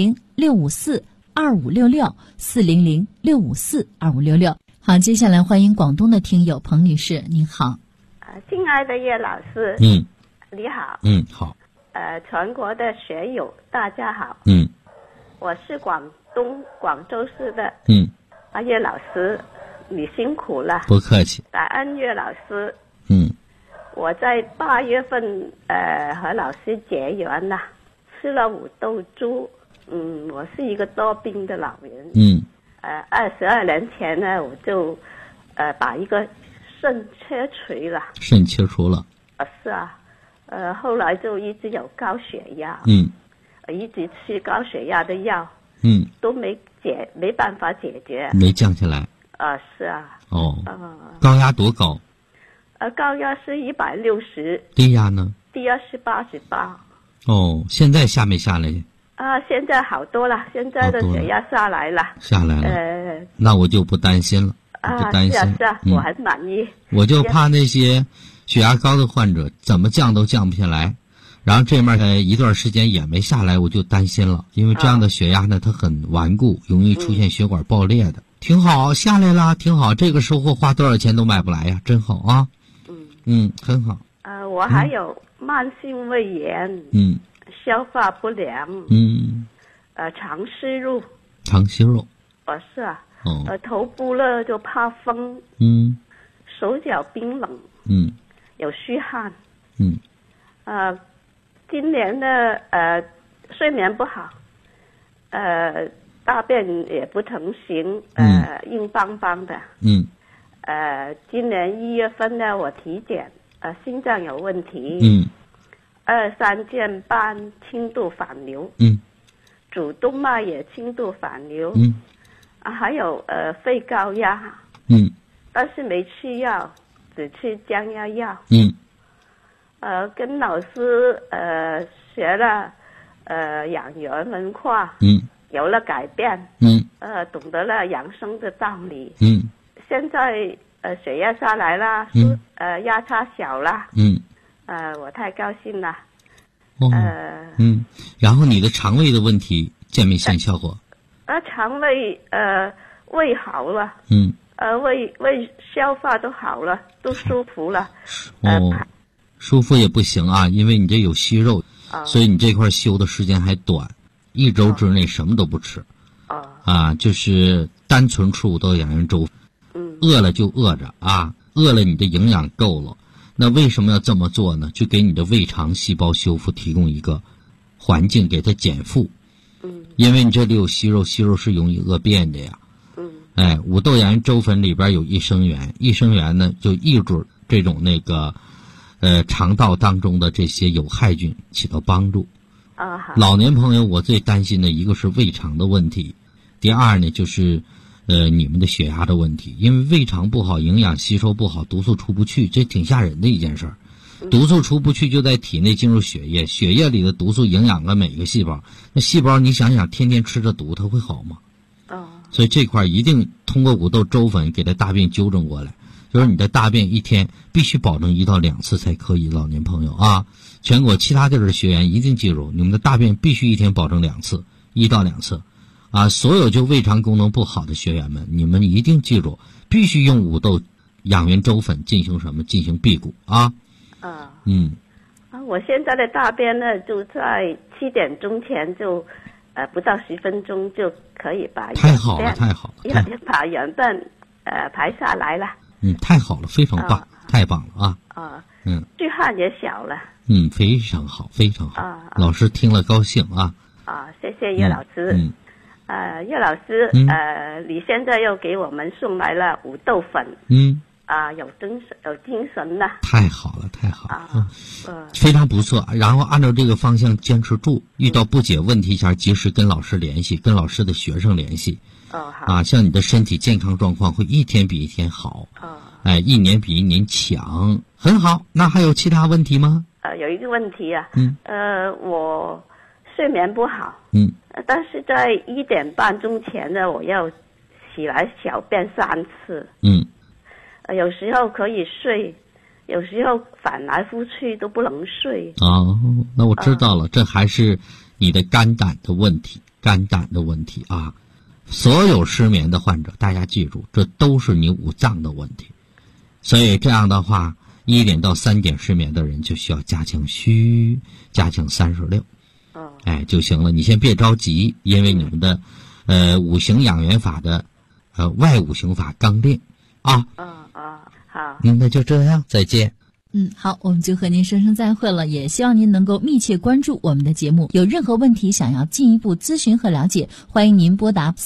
400-654-2566，400-654-2566。好，接下来欢迎广东的听友彭女士，您好。 亲爱的岳老师，你好。 好。 全国的学友大家好。我是广州市的。岳老师，你辛苦了。 不客气。 感恩岳老师。我在8月份和老师结缘了吃了五豆猪。我是一个多病的老人。22年前呢，我就把一个肾切除了。 肾切除了。 是啊。后来就一直有高血压。一直吃高血压的药。都没办法解决。 没降下来。 是啊。 高压多高？ 高压是160。 低压呢？ 低压是88。 现在下没下来？ 现在好多了，现在的血压下来了。 下来了。那我就不担心了。不担心。 是啊，我很满意。 我就怕那些血压高的患者怎么降都降不下来，然后这面一段时间也没下来，我就担心了，因为这样的血压呢，它很顽固，容易出现血管爆裂的。挺好，下来了，挺好。这个收获花多少钱都买不来呀，真好啊。很好。 我还有慢性胃炎。消化不良。肠息肉。 肠息肉。 是啊。头部呢就怕风。手脚冰冷。有虚汗。今年呢睡眠不好。大便也不成形。硬邦邦的。今年1月份呢，我体检，心脏有问题。2、3件半轻度反流。主动脉也轻度反流。还有肺高压。但是没吃药，只吃降压药。跟老师学了养元文化。有了改变。懂得了养生的道理。现在血压下来了。压差小了。我太高兴了。 然后你的肠胃的问题见没见效果？ 肠胃胃好了。胃消化都好了，都舒服了。 舒服也不行啊，因为你这有息肉。所以你这块休的时间还短，1周之内什么都不吃。就是单纯吃5豆养元粥。饿了就饿着啊，饿了你的营养够了。那为什么要这么做呢？就给你的胃肠细胞修复提供一个环境，给它减负。因为你这里有息肉，息肉是容易恶变的呀。5豆养元粥粉里边有益生元，益生元呢就抑制这种肠道当中的这些有害菌，起到帮助。老年朋友我最担心的一个是胃肠的问题，第二呢就是你们的血压的问题，因为胃肠不好，营养吸收不好，毒素出不去，这挺吓人的一件事儿。毒素出不去就在体内进入血液，血液里的毒素营养了每个细胞，那细胞你想想天天吃着毒它会好吗？所以这块一定通过5豆粥粉给它大便纠正过来，就是你的大便一天必须保证1到2次才可以，老年朋友啊，全国其他地儿的学员一定记住，你们的大便必须一天保证2次，1到2次。所有就胃肠功能不好的学员们，你们一定记住，必须用5豆养元粥粉进行什么？进行辟谷啊。 我现在的大便呢，就在7点钟前就不到10分钟就可以把太好了，太好了， 把元便排下来了。 太好了，非常棒，太棒了啊。 虚汗也小了。 非常好，非常好。老师听了高兴啊。 谢谢叶老师。叶老师，你现在又给我们送来了5豆粉。有精神了。太好了，太好了。 非常不错。然后按照这个方向坚持住，遇到不解问题前及时跟老师联系，跟老师的学生联系。 好。 像你的身体健康状况会一天比一天好。1年比1年强，很好。那还有其他问题吗？ 有一个问题啊。我睡眠不好。但是在1点半钟前呢，我要起来小便3次。有时候可以睡，有时候翻来覆去都不能睡。 那我知道了，这还是你的肝胆的问题，肝胆的问题啊。所有失眠的患者，大家记住，这都是你5脏的问题。所以这样的话，1点到3点失眠的人就需要加强虚，加强36。就行了。你先别着急，因为你们的5行养元法的外5行法刚练啊。 好。 那就这样，再见。 好，我们就和您说声再会了，也希望您能够密切关注我们的节目。有任何问题想要进一步咨询和了解，欢迎您拨打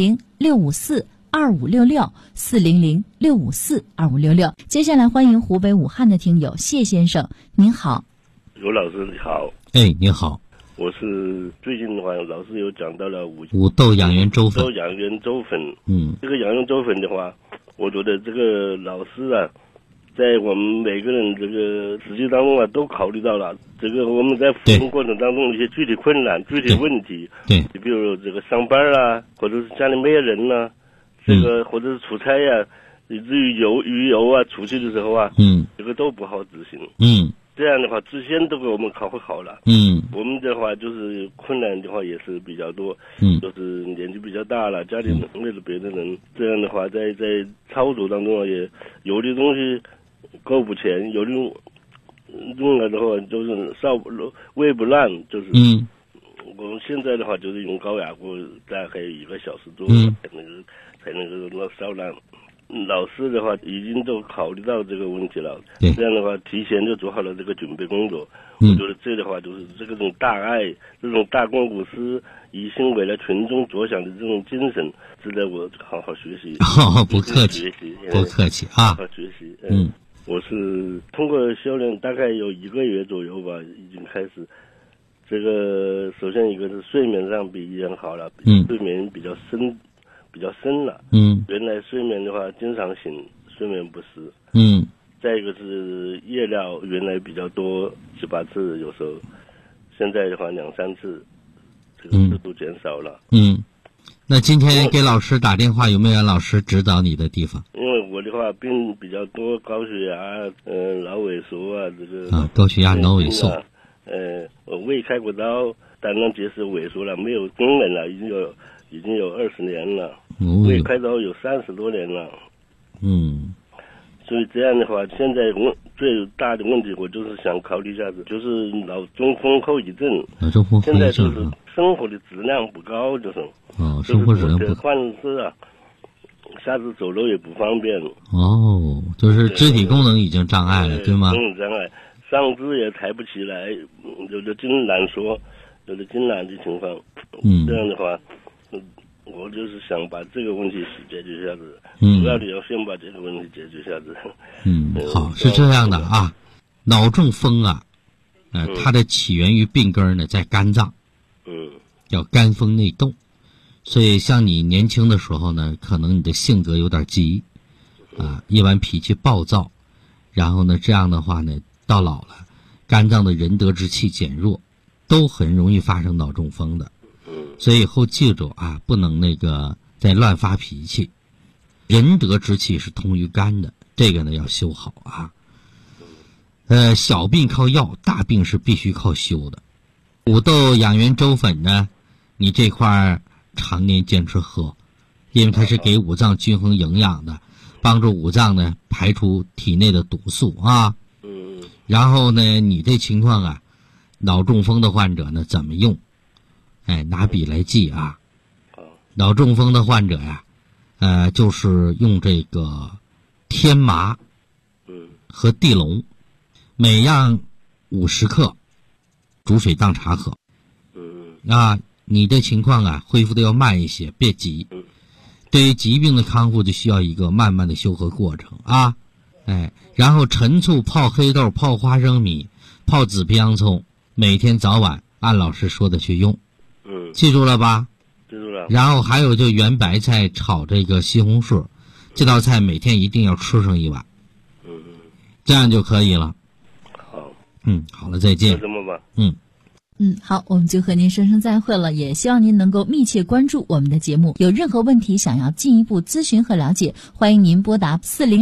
400-654-2566，400-654-2566。接下来欢迎湖北武汉的听友谢先生，您好。 刘老师你好。 你好。 我是最近的话，老师有讲到了五豆养元粥粉。 养元粥粉，这个养元粥粉的话，我觉得这个老师啊，在我们每个人这个实际当中啊，都考虑到了这个我们在服务过程当中的一些具体困难、具体问题。 对， 你比如这个上班啊，或者是家里没有人呢，这个或者是出差呀，以至于鱼油啊，出去的时候啊，这个都不好执行。这样的话，之前都给我们考虑好了。我们的话就是困难的话也是比较多。就是年纪比较大了，家里没有别的人，这样的话在操作当中啊，也有的东西够不前，有的用了的话就是煨不烂，就是。我们现在的话就是用高压锅，大概1个小时多才能够烧烂。老师的话已经都考虑到这个问题了，这样的话提前就做好了这个准备工作。我觉得这的话就是这种大爱、这种大公无私、一心为了群众着想的这种精神，值得我好好学习。 不客气，不客气啊！ 好好学习。我是通过修炼大概有1个月左右吧，已经开始。这个首先一个是睡眠上比以前好了，睡眠比较深了。原来睡眠的话经常醒，睡眠不实。再一个是夜尿原来比较多7、8次，有时候现在的话2、3次，这个次数减少了。 那今天给老师打电话，有没有让老师指导你的地方？ 因为我的话病比较多，高血压、脑萎缩啊，这个高血压、脑萎缩。 我胃开过刀，胆囊结石萎缩了，没有功能了，已经有20年了。胃开刀有30多年了。所以这样的话，现在最大的问题，我就是想考虑一下子，就是脑中风后遗症。现在就是生活的质量不高，就是。 生活质量不高。 患是啊，下次走路也不方便。 就是肢体功能已经障碍了，对吗？ 障碍，上肢也抬不起来，有的筋挛缩，有的筋挛的情况。这样的话。我就是想把这个问题解决一下子，主要的要先把这个问题解决一下子。 好，是这样的啊，脑中风啊，它的起源于病根呢在肝脏，叫肝风内动，所以像你年轻的时候呢，可能你的性格有点急，一般脾气暴躁，然后呢这样的话呢，到老了，肝脏的仁德之气减弱，都很容易发生脑中风的。所以以后记住啊，不能再乱发脾气。仁德之气是通于肝的，这个呢要修好啊。小病靠药，大病是必须靠修的。五豆养元粥粉呢，你这块常年坚持喝，因为它是给五脏均衡营养的，帮助五脏呢排出体内的毒素啊。然后呢，你这情况啊，脑中风的患者呢怎么用？拿笔来记啊。脑中风的患者呀，就是用这个天麻和地龙，每样50克，煮水当茶喝。你的情况啊，恢复的要慢一些，别急。对于疾病的康复，就需要一个慢慢的修和过程啊。然后陈醋泡黑豆，泡花生米，泡紫皮洋葱，每天早晚按老师说的去用。记住了吧？ 记住了。 然后还有就圆白菜炒这个西红柿，这道菜每天一定要吃上1碗。这样就可以了。 好。 好了，再见。 就这么吧。 好，我们就和您说声再会了，也希望您能够密切关注我们的节目。有任何问题想要进一步咨询和了解，欢迎您拨打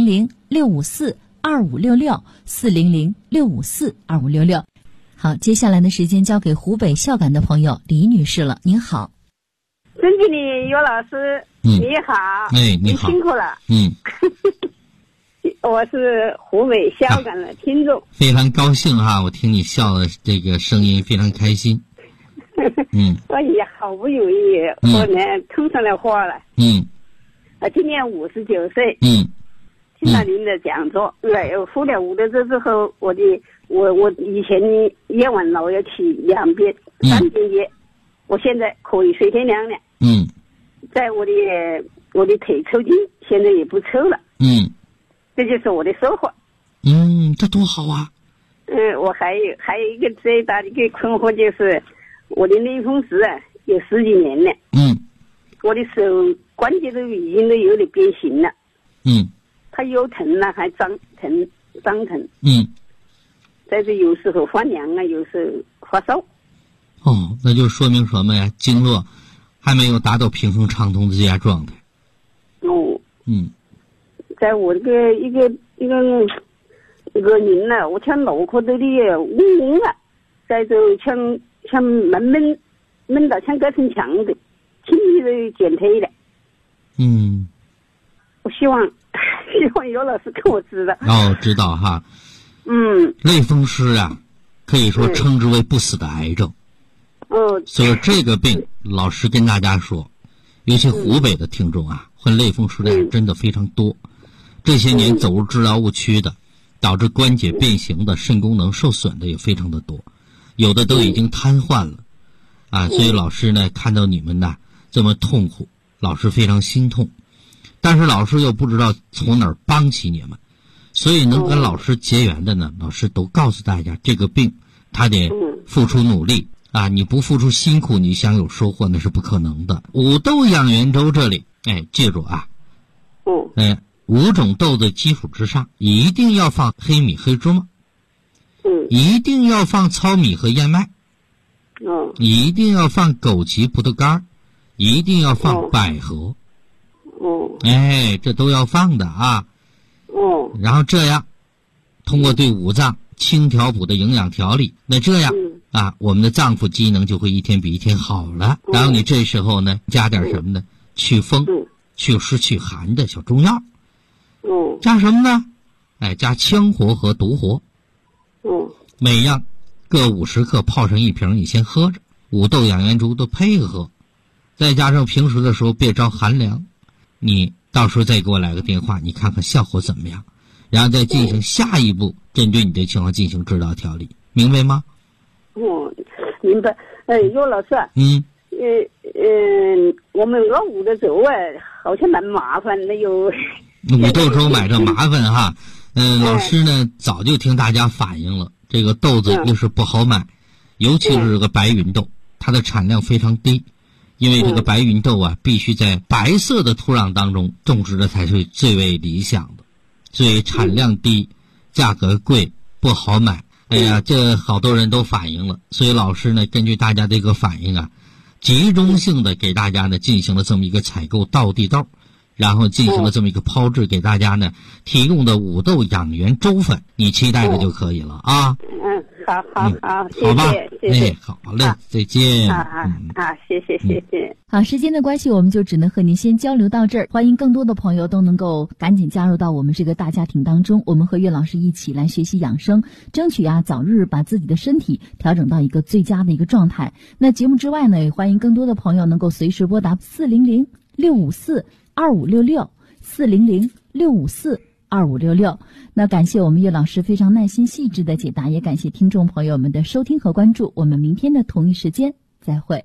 400-654-2566，400-654-2566。好，接下来的时间交给湖北孝感的朋友李女士了。您好。 尊敬的尤老师，你好。 你好。 辛苦了。我是湖北孝感的听众。 非常高兴哈，我听你笑的这个声音非常开心。 我也好不容易我呢通上了话了。 今年59岁。 听了您的讲座，服了5德州之后，我以前也晚了，我要去2遍、3遍夜，我现在可以随便量了。在我的腿抽筋，现在也不抽了。这就是我的收获。 这多好啊！ 我还有一个最大的一个困惑，就是我的类风湿啊，有10几年了。我的手关节都已经有点变形了。它又疼了，还张疼。但是有时候发凉啊，有时候发烧。 那就说明什么呀？经络还没有达到平衡畅通的最佳状态。 在我这个一个人呢，我像脑壳这里嗡啊，在这像闷到像隔层墙的，轻易的减退了。我希望有老师跟我知道。 知道哈。类风湿啊，可以说称之为不死的癌症。所以这个病，老师跟大家说，尤其湖北的听众啊，患类风湿的人真的非常多。这些年走入治疗误区的，导致关节变形的、肾功能受损的也非常的多，有的都已经瘫痪了所以老师呢，看到你们呢这么痛苦，老师非常心痛，但是老师又不知道从哪儿帮起你们，所以能跟老师结缘的呢，老师都告诉大家，这个病他得付出努力你不付出辛苦，你想有收获那是不可能的。五豆养元粥这里记住5种豆的基础之上，一定要放黑米、黑芝麻，一定要放糙米和燕麦，一定要放枸杞、葡萄干，一定要放百合，这都要放的然后这样，通过对五脏清调补的营养调理，那这样我们的脏腑机能就会一天比一天好了。然后你这时候呢，加点什么呢？祛风、祛湿、祛寒的小中药。加什么呢？加羌活和独活。每样各50克，泡成1瓶，你先喝着。五豆养元粥都配合喝，再加上平时的时候别着寒凉，你到时候再给我来个电话，你看看效果怎么样，然后再进行下一步针对你的情况进行指导调理，明白吗？ 明白。尤老师我们熬五的粥好像蛮麻烦的， 五豆粥买着麻烦哈。老师呢早就听大家反映了，这个豆子又是不好买，尤其是这个白芸豆，它的产量非常低，因为这个白芸豆必须在白色的土壤当中种植的才是最为理想的，所以产量低，价格贵，不好买。这好多人都反映了，所以老师呢根据大家的一个反应集中性的给大家呢进行了这么一个采购稻地豆，然后进行了这么一个抛制，给大家呢提供的五豆养元粥粉，你期待着就可以了好，谢谢， 好嘞，再见。 谢谢。 好，时间的关系，我们就只能和您先交流到这儿。欢迎更多的朋友都能够赶紧加入到我们这个大家庭当中，我们和岳老师一起来学习养生，争取早日把自己的身体调整到一个最佳的一个状态。那节目之外呢，也欢迎更多的朋友能够随时拨打400-654-2566，400-654-2566。那感谢我们岳老师非常耐心细致的解答，也感谢听众朋友们的收听和关注。我们明天的同一时间再会。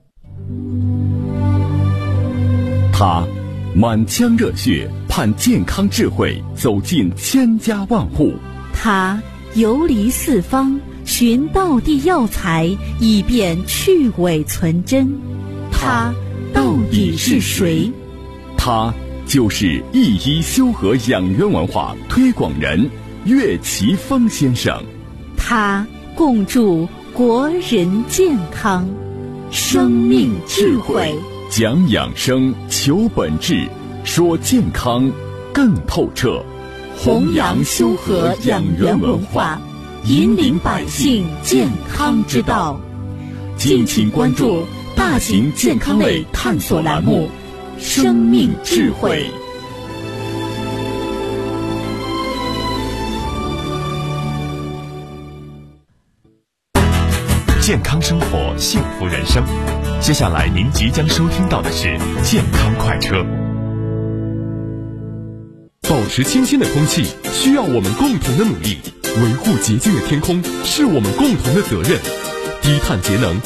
他满腔热血盼健康智慧走进千家万户， 他游离四方寻道地药材以便去伪存真，他到底是谁？ 他就是一医修和养元文化推广人岳奇峰先生， 他共筑国人健康生命智慧， 讲养生求本质，说健康更透彻， 弘扬修和养元文化，引领百姓健康之道。敬请关注大型健康类探索栏目《生命智慧》。 健康生活，幸福人生。接下来您即将收听到的是健康快车。 保持清新的空气需要我们共同的努力，维护洁净的天空是我们共同的责任。低碳节能